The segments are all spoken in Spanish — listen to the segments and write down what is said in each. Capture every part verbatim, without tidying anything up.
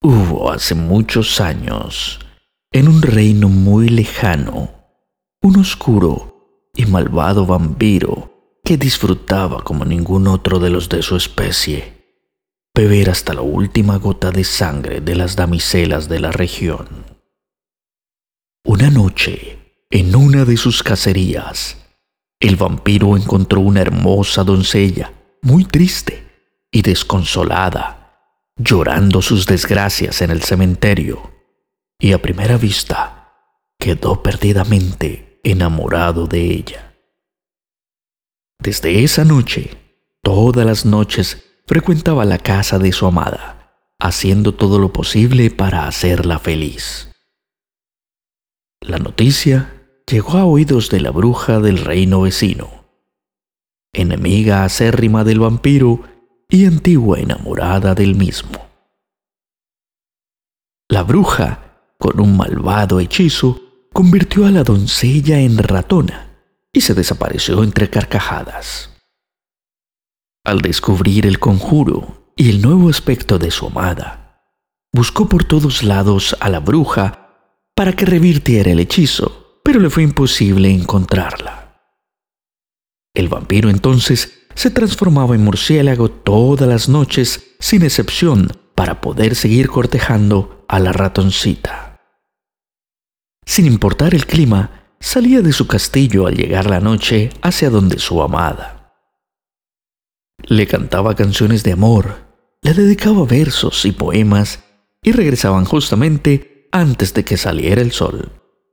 Hubo hace muchos años, en un reino muy lejano, un oscuro y malvado vampiro que disfrutaba como ningún otro de los de su especie, beber hasta la última gota de sangre de las damiselas de la región. Una noche, en una de sus cacerías, el vampiro encontró una hermosa doncella, muy triste y desconsolada, llorando sus desgracias en el cementerio, y a primera vista quedó perdidamente enamorado de ella. Desde esa noche, todas las noches frecuentaba la casa de su amada, haciendo todo lo posible para hacerla feliz. La noticia llegó a oídos de la bruja del reino vecino, enemiga acérrima del vampiro y antigua enamorada del mismo. La bruja, con un malvado hechizo, convirtió a la doncella en ratona y se desapareció entre carcajadas. Al descubrir el conjuro y el nuevo aspecto de su amada, buscó por todos lados a la bruja para que revirtiera el hechizo, pero le fue imposible encontrarla. El vampiro entonces se transformaba en murciélago todas las noches, sin excepción, para poder seguir cortejando a la ratoncita. Sin importar el clima, salía de su castillo al llegar la noche hacia donde su amada. Le cantaba canciones de amor, le dedicaba versos y poemas y regresaban justamente antes de que saliera el sol.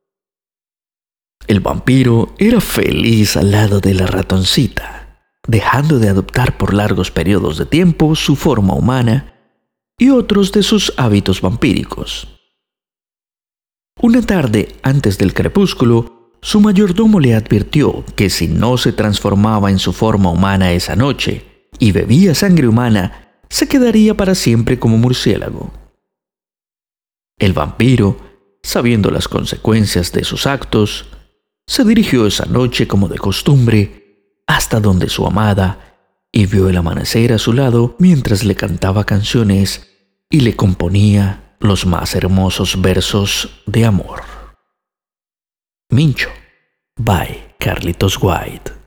El vampiro era feliz al lado de la ratoncita, dejando de adoptar por largos periodos de tiempo su forma humana y otros de sus hábitos vampíricos. Una tarde antes del crepúsculo, su mayordomo le advirtió que si no se transformaba en su forma humana esa noche y bebía sangre humana, se quedaría para siempre como murciélago. El vampiro, sabiendo las consecuencias de sus actos, se dirigió esa noche como de costumbre hasta donde su amada y vio el amanecer a su lado mientras le cantaba canciones y le componía los más hermosos versos de amor. Mincho, by Carlitos White.